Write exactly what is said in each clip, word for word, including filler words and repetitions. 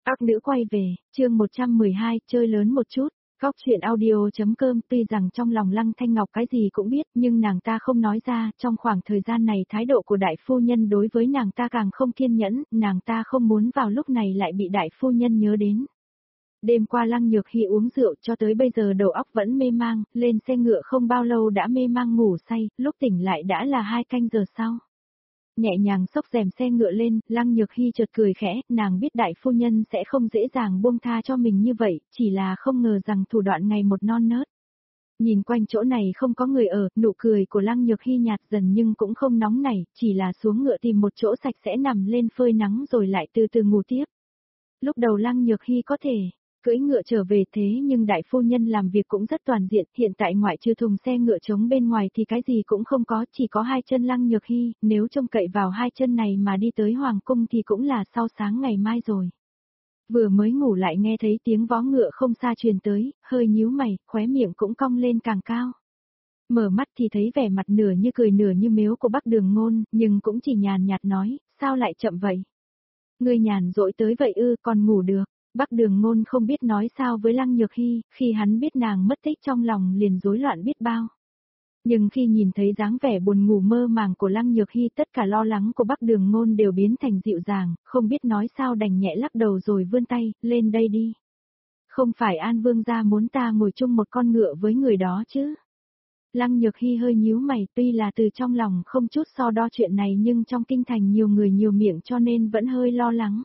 Các nữ quay về, chương một trăm mười hai, chơi lớn một chút. Góc chuyện audio.com tuy rằng trong lòng Lăng Thanh Ngọc cái gì cũng biết nhưng nàng ta không nói ra, trong khoảng thời gian này thái độ của đại phu nhân đối với nàng ta càng không kiên nhẫn, nàng ta không muốn vào lúc này lại bị đại phu nhân nhớ đến. Đêm qua Lăng Nhược Hy uống rượu cho tới bây giờ đầu óc vẫn mê mang, lên xe ngựa không bao lâu đã mê mang ngủ say, lúc tỉnh lại đã là hai canh giờ sau. Nhẹ nhàng xốc rèm xe ngựa lên, Lăng Nhược Hy chợt cười khẽ, nàng biết đại phu nhân sẽ không dễ dàng buông tha cho mình như vậy, chỉ là không ngờ rằng thủ đoạn ngày một non nớt. Nhìn quanh chỗ này không có người ở, nụ cười của Lăng Nhược Hy nhạt dần nhưng cũng không nóng nảy, chỉ là xuống ngựa tìm một chỗ sạch sẽ nằm lên phơi nắng rồi lại từ từ ngủ tiếp. Lúc đầu Lăng Nhược Hy có thể cưỡi ngựa trở về thế nhưng đại phu nhân làm việc cũng rất toàn diện, hiện tại ngoại trừ thùng xe ngựa trống bên ngoài thì cái gì cũng không có, chỉ có hai chân Lăng Nhược Hy, nếu trông cậy vào hai chân này mà đi tới Hoàng cung thì cũng là sau sáng ngày mai rồi. Vừa mới ngủ lại nghe thấy tiếng vó ngựa không xa truyền tới, hơi nhíu mày, khóe miệng cũng cong lên càng cao. Mở mắt thì thấy vẻ mặt nửa như cười nửa như mếu của Bắc Đường Ngôn, nhưng cũng chỉ nhàn nhạt nói, sao lại chậm vậy? Ngươi nhàn rỗi tới vậy ư, còn ngủ được. Bắc Đường Ngôn không biết nói sao với Lăng Nhược Hy, khi hắn biết nàng mất tích trong lòng liền rối loạn biết bao. Nhưng khi nhìn thấy dáng vẻ buồn ngủ mơ màng của Lăng Nhược Hy, tất cả lo lắng của Bắc Đường Ngôn đều biến thành dịu dàng, không biết nói sao đành nhẹ lắc đầu rồi vươn tay, lên đây đi. Không phải An Vương gia muốn ta ngồi chung một con ngựa với người đó chứ? Lăng Nhược Hy hơi nhíu mày, tuy là từ trong lòng không chút so đo chuyện này nhưng trong kinh thành nhiều người nhiều miệng cho nên vẫn hơi lo lắng.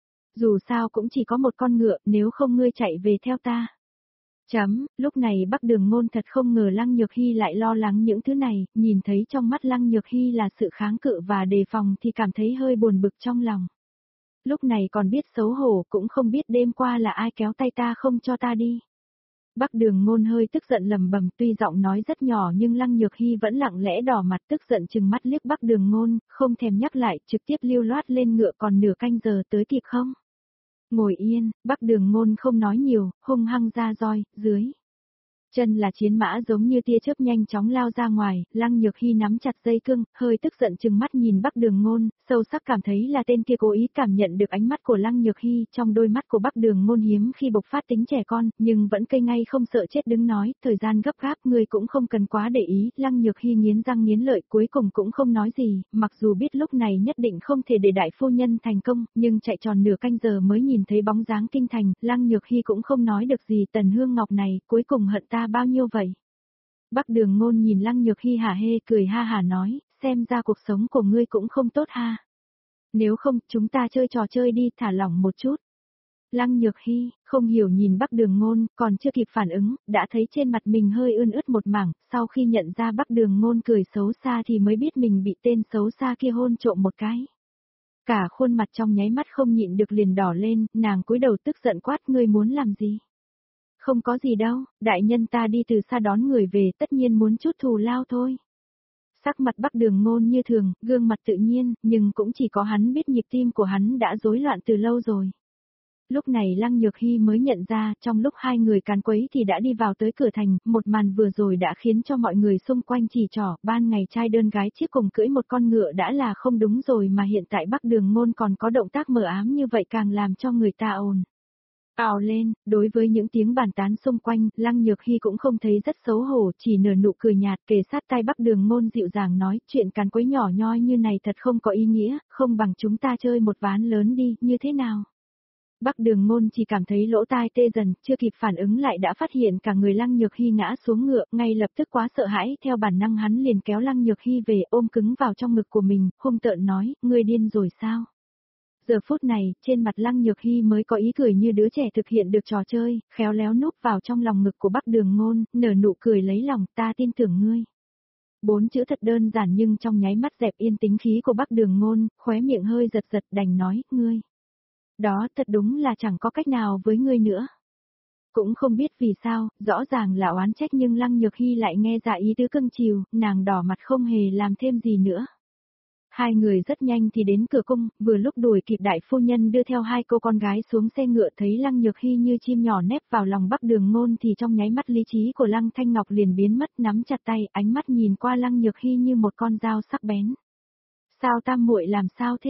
Dù sao cũng chỉ có một con ngựa, nếu không ngươi chạy về theo ta. Chấm, lúc này Bắc Đường Ngôn thật không ngờ Lăng Nhược Hy lại lo lắng những thứ này, nhìn thấy trong mắt Lăng Nhược Hy là sự kháng cự và đề phòng thì cảm thấy hơi buồn bực trong lòng. Lúc này còn biết xấu hổ, cũng không biết đêm qua là ai kéo tay ta không cho ta đi. Bắc Đường Ngôn hơi tức giận lầm bầm, tuy giọng nói rất nhỏ nhưng Lăng Nhược Hy vẫn lặng lẽ đỏ mặt tức giận chừng mắt liếc Bắc Đường Ngôn, không thèm nhắc lại, trực tiếp lưu loát lên ngựa, còn nửa canh giờ tới kịp không? Ngồi yên, Bắc Đường Ngôn không nói nhiều, hung hăng ra roi, dưới chân là chiến mã giống như tia chớp nhanh chóng lao ra ngoài, Lăng Nhược Hy nắm chặt dây cương, hơi tức giận chừng mắt nhìn Bắc Đường Ngôn, sâu sắc cảm thấy là tên kia cố ý cảm nhận được ánh mắt của Lăng Nhược Hy, trong đôi mắt của Bắc Đường Ngôn hiếm khi bộc phát tính trẻ con, nhưng vẫn cây ngay không sợ chết đứng nói, thời gian gấp gáp ngươi cũng không cần quá để ý, Lăng Nhược Hy nghiến răng nghiến lợi cuối cùng cũng không nói gì, mặc dù biết lúc này nhất định không thể để đại phu nhân thành công, nhưng chạy tròn nửa canh giờ mới nhìn thấy bóng dáng kinh thành, Lăng Nhược Hy cũng không nói được gì, Tần Hương Ngọc này, cuối cùng hận ta bao nhiêu vậy? Bắc Đường Ngôn nhìn Lăng Nhược Hy hả hê cười ha hả nói, xem ra cuộc sống của ngươi cũng không tốt ha. Nếu không, chúng ta chơi trò chơi đi, thả lỏng một chút. Lăng Nhược Hy, không hiểu nhìn Bắc Đường Ngôn, còn chưa kịp phản ứng, đã thấy trên mặt mình hơi ươn ướt một mảng, sau khi nhận ra Bắc Đường Ngôn cười xấu xa thì mới biết mình bị tên xấu xa kia hôn trộm một cái. Cả khuôn mặt trong nháy mắt không nhịn được liền đỏ lên, nàng cúi đầu tức giận quát, ngươi muốn làm gì? Không có gì đâu, đại nhân ta đi từ xa đón người về tất nhiên muốn chút thù lao thôi. Sắc mặt Bắc Đường Ngôn như thường, gương mặt tự nhiên, nhưng cũng chỉ có hắn biết nhịp tim của hắn đã rối loạn từ lâu rồi. Lúc này Lăng Nhược Hy mới nhận ra, trong lúc hai người càn quấy thì đã đi vào tới cửa thành, một màn vừa rồi đã khiến cho mọi người xung quanh chỉ trỏ, ban ngày trai đơn gái chiếc cùng cưỡi một con ngựa đã là không đúng rồi mà hiện tại Bắc Đường Ngôn còn có động tác mờ ám như vậy càng làm cho người ta ồn ào lên. Đối với những tiếng bàn tán xung quanh, Lăng Nhược Hy cũng không thấy rất xấu hổ, chỉ nở nụ cười nhạt kề sát tai Bắc Đường Ngôn dịu dàng nói, chuyện càn quấy nhỏ nhoi như này thật không có ý nghĩa, không bằng chúng ta chơi một ván lớn đi, như thế nào? Bắc Đường Ngôn chỉ cảm thấy lỗ tai tê dần, chưa kịp phản ứng lại đã phát hiện cả người Lăng Nhược Hy ngã xuống ngựa, ngay lập tức quá sợ hãi, theo bản năng hắn liền kéo Lăng Nhược Hy về ôm cứng vào trong ngực của mình, hung tợn nói, ngươi điên rồi sao? Giờ phút này, trên mặt Lăng Nhược Hy mới có ý cười như đứa trẻ thực hiện được trò chơi, khéo léo núp vào trong lòng ngực của Bắc Đường Ngôn, nở nụ cười lấy lòng, ta tin tưởng ngươi. Bốn chữ thật đơn giản nhưng trong nháy mắt dẹp yên tính khí của Bắc Đường Ngôn, khóe miệng hơi giật giật đành nói, ngươi. Đó thật đúng là chẳng có cách nào với ngươi nữa. Cũng không biết vì sao, rõ ràng là oán trách nhưng Lăng Nhược Hy lại nghe ra ý tứ cưng chiều, nàng đỏ mặt không hề làm thêm gì nữa. Hai người rất nhanh thì đến cửa cung, vừa lúc đuổi kịp đại phu nhân đưa theo hai cô con gái xuống xe ngựa thấy Lăng Nhược Hy như chim nhỏ nép vào lòng Bắc Đường Ngôn thì trong nháy mắt lý trí của Lăng Thanh Ngọc liền biến mất nắm chặt tay, ánh mắt nhìn qua Lăng Nhược Hy như một con dao sắc bén. Sao tam muội làm sao thế?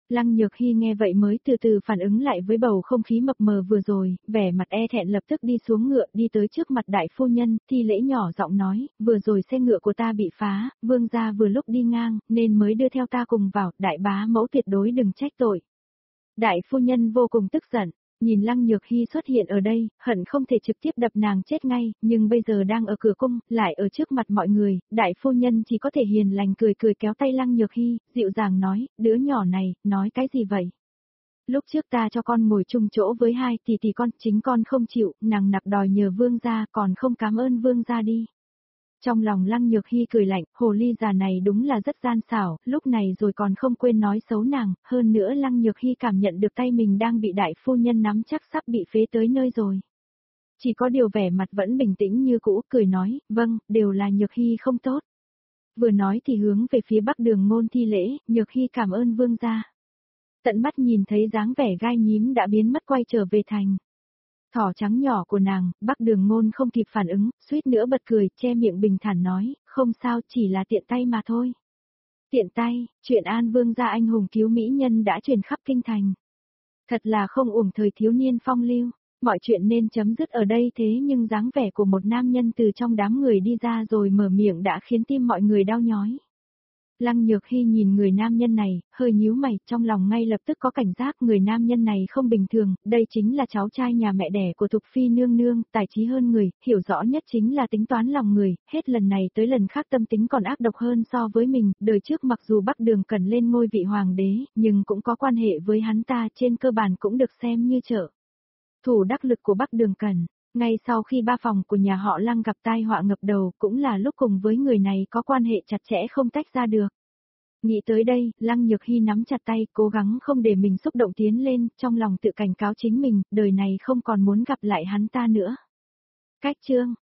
Lăng Nhược Hy nghe vậy mới từ từ phản ứng lại với bầu không khí mập mờ vừa rồi, vẻ mặt e thẹn lập tức đi xuống ngựa đi tới trước mặt đại phu nhân, thi lễ nhỏ giọng nói, vừa rồi xe ngựa của ta bị phá, vương gia vừa lúc đi ngang, nên mới đưa theo ta cùng vào, đại bá mẫu tuyệt đối đừng trách tội. Đại phu nhân vô cùng tức giận, nhìn Lăng Nhược Hy xuất hiện ở đây, hận không thể trực tiếp đập nàng chết ngay, nhưng bây giờ đang ở cửa cung, lại ở trước mặt mọi người, đại phu nhân chỉ có thể hiền lành cười cười kéo tay Lăng Nhược Hy, dịu dàng nói, đứa nhỏ này, nói cái gì vậy? Lúc trước ta cho con ngồi chung chỗ với hai tỷ tỷ con, chính con không chịu, nàng nặc đòi nhờ vương gia, còn không cảm ơn vương gia đi. Trong lòng Lăng Nhược Hy cười lạnh, hồ ly già này đúng là rất gian xảo, lúc này rồi còn không quên nói xấu nàng, hơn nữa Lăng Nhược Hy cảm nhận được tay mình đang bị đại phu nhân nắm chắc sắp bị phế tới nơi rồi. Chỉ có điều vẻ mặt vẫn bình tĩnh như cũ, cười nói, vâng, đều là Nhược Hy không tốt. Vừa nói thì hướng về phía Bắc Đường Ngôn thi lễ, Nhược Hy cảm ơn vương gia. Tận mắt nhìn thấy dáng vẻ gai nhím đã biến mất quay trở về thành. Thỏ trắng nhỏ của nàng, Bắc Đường Ngôn không kịp phản ứng, suýt nữa bật cười, che miệng bình thản nói, không sao, chỉ là tiện tay mà thôi. Tiện tay, chuyện An Vương gia anh hùng cứu mỹ nhân đã truyền khắp kinh thành. Thật là không uổng thời thiếu niên phong lưu, mọi chuyện nên chấm dứt ở đây thế nhưng dáng vẻ của một nam nhân từ trong đám người đi ra rồi mở miệng đã khiến tim mọi người đau nhói. Lăng Nhược Hy nhìn người nam nhân này, hơi nhíu mày, trong lòng ngay lập tức có cảnh giác người nam nhân này không bình thường, đây chính là cháu trai nhà mẹ đẻ của Thục Phi nương nương, tài trí hơn người, hiểu rõ nhất chính là tính toán lòng người, hết lần này tới lần khác tâm tính còn ác độc hơn so với mình, đời trước mặc dù Bắc Đường Cẩn lên ngôi vị hoàng đế, nhưng cũng có quan hệ với hắn ta, trên cơ bản cũng được xem như trợ thủ đắc lực của Bắc Đường Cẩn. Ngay sau khi ba phòng của nhà họ Lăng gặp tai họa ngập đầu cũng là lúc cùng với người này có quan hệ chặt chẽ không tách ra được. Nghĩ tới đây, Lăng Nhược Hy nắm chặt tay, cố gắng không để mình xúc động tiến lên, trong lòng tự cảnh cáo chính mình, đời này không còn muốn gặp lại hắn ta nữa. Cách chương